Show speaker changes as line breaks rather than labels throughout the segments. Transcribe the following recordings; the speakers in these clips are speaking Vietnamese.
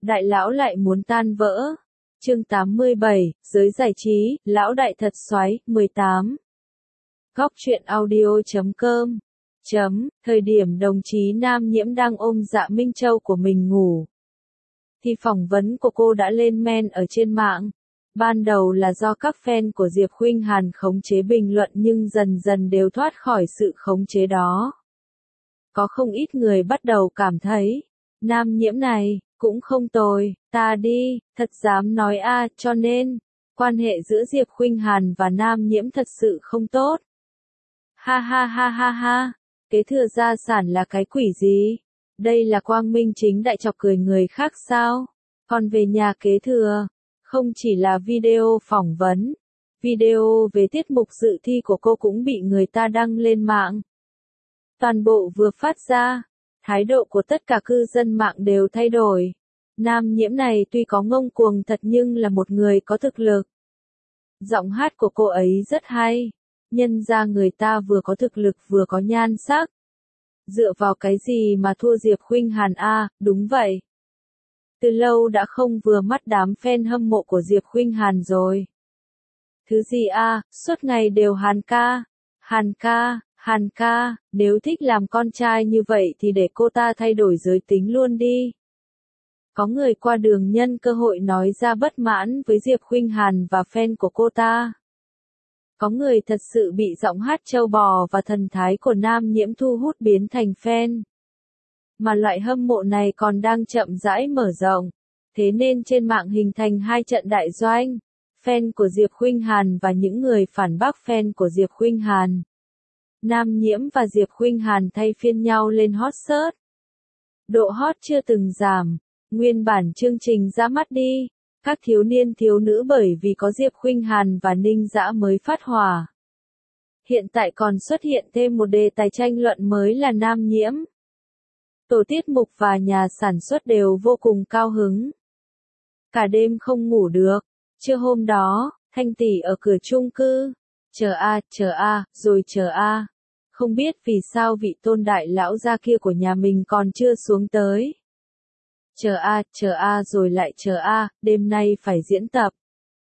Đại lão lại muốn tan vỡ. Chương 87, giới giải trí, lão đại thật xoáy, 18. Góc truyện audio.com. Thời điểm đồng chí Nam Nhiễm đang ôm Dạ Minh Châu của mình ngủ, thì phỏng vấn của cô đã lên men ở trên mạng. Ban đầu là do các fan của Diệp Khuynh Hàn khống chế bình luận nhưng dần dần đều thoát khỏi sự khống chế đó. Có không ít người bắt đầu cảm thấy, Nam Nhiễm này, cũng không tồi, ta đi, thật dám nói a, cho nên, quan hệ giữa Diệp Khuynh Hàn và Nam Nhiễm thật sự không tốt. Ha ha ha ha ha, kế thừa gia sản là cái quỷ gì? Đây là quang minh chính đại chọc cười người khác sao? Còn về nhà kế thừa, không chỉ là video phỏng vấn, video về tiết mục dự thi của cô cũng bị người ta đăng lên mạng. Toàn bộ vừa phát ra, thái độ của tất cả cư dân mạng đều thay đổi. Nam Nhiễm này tuy có ngông cuồng thật nhưng là một người có thực lực. Giọng hát của cô ấy rất hay, nhân ra người ta vừa có thực lực vừa có nhan sắc. Dựa vào cái gì mà thua Diệp Khuynh Hàn a? Đúng vậy. Từ lâu đã không vừa mắt đám fan hâm mộ của Diệp Khuynh Hàn rồi. Thứ gì a, suốt ngày đều Hàn ca, Hàn ca. Hàn ca, nếu thích làm con trai như vậy thì để cô ta thay đổi giới tính luôn đi. Có người qua đường nhân cơ hội nói ra bất mãn với Diệp Khuynh Hàn và fan của cô ta. Có người thật sự bị giọng hát trâu bò và thần thái của Nam Nhiễm thu hút biến thành fan. Mà loại hâm mộ này còn đang chậm rãi mở rộng. Thế nên trên mạng hình thành hai trận đại doanh. Fan của Diệp Khuynh Hàn và những người phản bác fan của Diệp Khuynh Hàn. Nam Nhiễm và Diệp Khuynh Hàn thay phiên nhau lên hot search. Độ hot chưa từng giảm, nguyên bản chương trình ra mắt đi, các thiếu niên thiếu nữ bởi vì có Diệp Khuynh Hàn và Ninh Dã mới phát hỏa. Hiện tại còn xuất hiện thêm một đề tài tranh luận mới là Nam Nhiễm. Tổ tiết mục và nhà sản xuất đều vô cùng cao hứng. Cả đêm không ngủ được, trưa hôm đó, Thanh tỷ ở cửa chung cư, chờ a, rồi chờ a. Không biết vì sao vị tôn đại lão gia kia của nhà mình còn chưa xuống tới. Chờ a rồi lại chờ a, đêm nay phải diễn tập.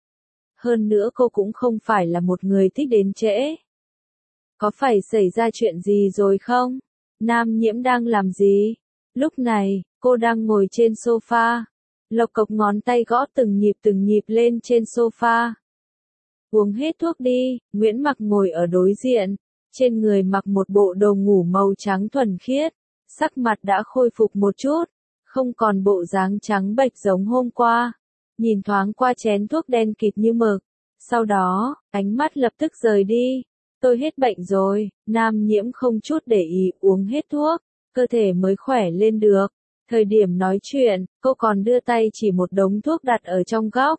Hơn nữa cô cũng không phải là một người thích đến trễ. Có phải xảy ra chuyện gì rồi không? Nam Nhiễm đang làm gì? Lúc này, cô đang ngồi trên sofa. Lộc cộc ngón tay gõ từng nhịp lên trên sofa. Uống hết thuốc đi, Nguyễn Mặc ngồi ở đối diện. Trên người mặc một bộ đồ ngủ màu trắng thuần khiết, sắc mặt đã khôi phục một chút, không còn bộ dáng trắng bệch giống hôm qua. Nhìn thoáng qua chén thuốc đen kịt như mực, sau đó, ánh mắt lập tức rời đi. Tôi hết bệnh rồi, Nam Nhiễm không chút để ý uống hết thuốc, cơ thể mới khỏe lên được. Thời điểm nói chuyện, cô còn đưa tay chỉ một đống thuốc đặt ở trong góc.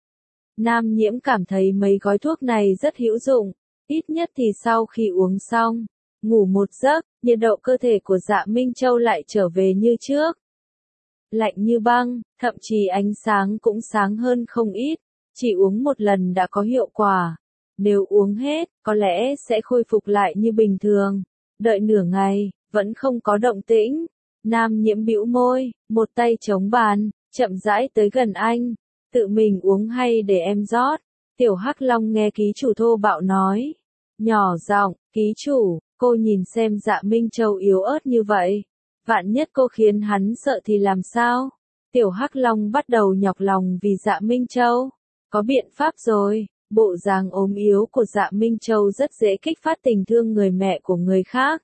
Nam Nhiễm cảm thấy mấy gói thuốc này rất hữu dụng. Ít nhất thì sau khi uống xong, ngủ một giấc, nhiệt độ cơ thể của Dạ Minh Châu lại trở về như trước. Lạnh như băng, thậm chí ánh sáng cũng sáng hơn không ít, chỉ uống một lần đã có hiệu quả. Nếu uống hết, có lẽ sẽ khôi phục lại như bình thường. Đợi nửa ngày, vẫn không có động tĩnh. Nam Nhiễm bĩu môi, một tay chống bàn, chậm rãi tới gần anh. Tự mình uống hay để em rót? Tiểu Hắc Long nghe ký chủ thô bạo nói. Nhỏ giọng, ký chủ, cô nhìn xem Dạ Minh Châu yếu ớt như vậy. Vạn nhất cô khiến hắn sợ thì làm sao? Tiểu Hắc Long bắt đầu nhọc lòng vì Dạ Minh Châu. Có biện pháp rồi, bộ dáng ốm yếu của Dạ Minh Châu rất dễ kích phát tình thương người mẹ của người khác.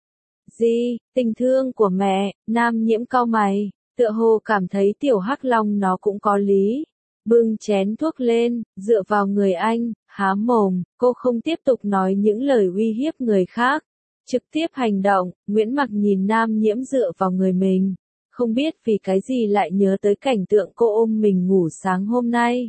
Gì, tình thương của mẹ? Nam Nhiễm cau mày, tựa hồ cảm thấy Tiểu Hắc Long nó cũng có lý. Bưng chén thuốc lên, dựa vào người anh, há mồm, cô không tiếp tục nói những lời uy hiếp người khác. Trực tiếp hành động, Nguyễn Mặc nhìn Nam Nhiễm dựa vào người mình. Không biết vì cái gì lại nhớ tới cảnh tượng cô ôm mình ngủ sáng hôm nay.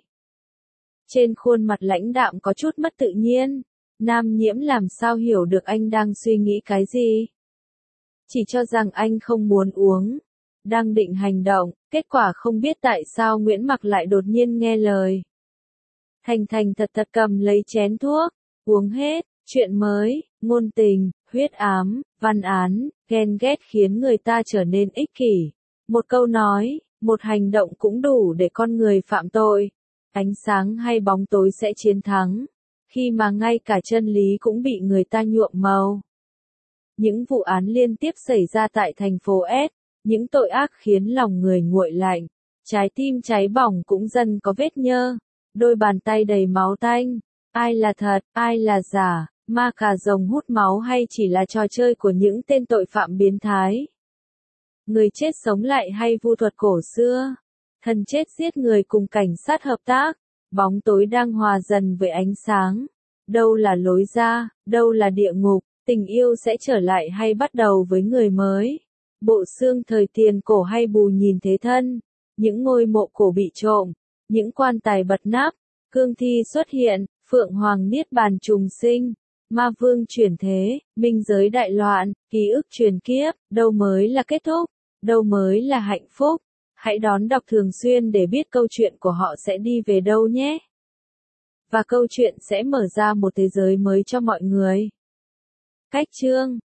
Trên khuôn mặt lãnh đạm có chút mất tự nhiên. Nam Nhiễm làm sao hiểu được anh đang suy nghĩ cái gì. Chỉ cho rằng anh không muốn uống. Đang định hành động, kết quả không biết tại sao Nguyễn Mặc lại đột nhiên nghe lời. Thành thật cầm lấy chén thuốc, uống hết, chuyện mới, ngôn tình, huyết ám, văn án, ghen ghét khiến người ta trở nên ích kỷ. Một câu nói, Một hành động cũng đủ để con người phạm tội. Ánh sáng hay bóng tối sẽ chiến thắng, khi mà ngay cả chân lý cũng bị người ta nhuộm màu. Những vụ án liên tiếp xảy ra tại thành phố S, những tội ác khiến lòng người nguội lạnh, trái tim cháy bỏng cũng dần có vết nhơ, đôi bàn tay đầy máu tanh. Ai là thật, ai là giả, ma cà rồng hút máu hay chỉ là trò chơi của những tên tội phạm biến thái? Người chết sống lại hay vu thuật cổ xưa? Thần chết giết người cùng cảnh sát hợp tác, bóng tối đang hòa dần với ánh sáng. Đâu là lối ra, đâu là địa ngục, tình yêu sẽ trở lại hay bắt đầu với người mới? Bộ xương thời tiền cổ hay bù nhìn thế thân? Những ngôi mộ cổ bị trộm, những quan tài bật nắp, cương thi xuất hiện, phượng hoàng niết bàn trùng sinh, ma vương chuyển thế, minh giới đại loạn, ký ức truyền kiếp, đâu mới là kết thúc, đâu mới là hạnh phúc? Hãy đón đọc thường xuyên để biết câu chuyện của họ sẽ đi về đâu nhé. Và câu chuyện sẽ mở ra một thế giới mới cho mọi người. Cách chương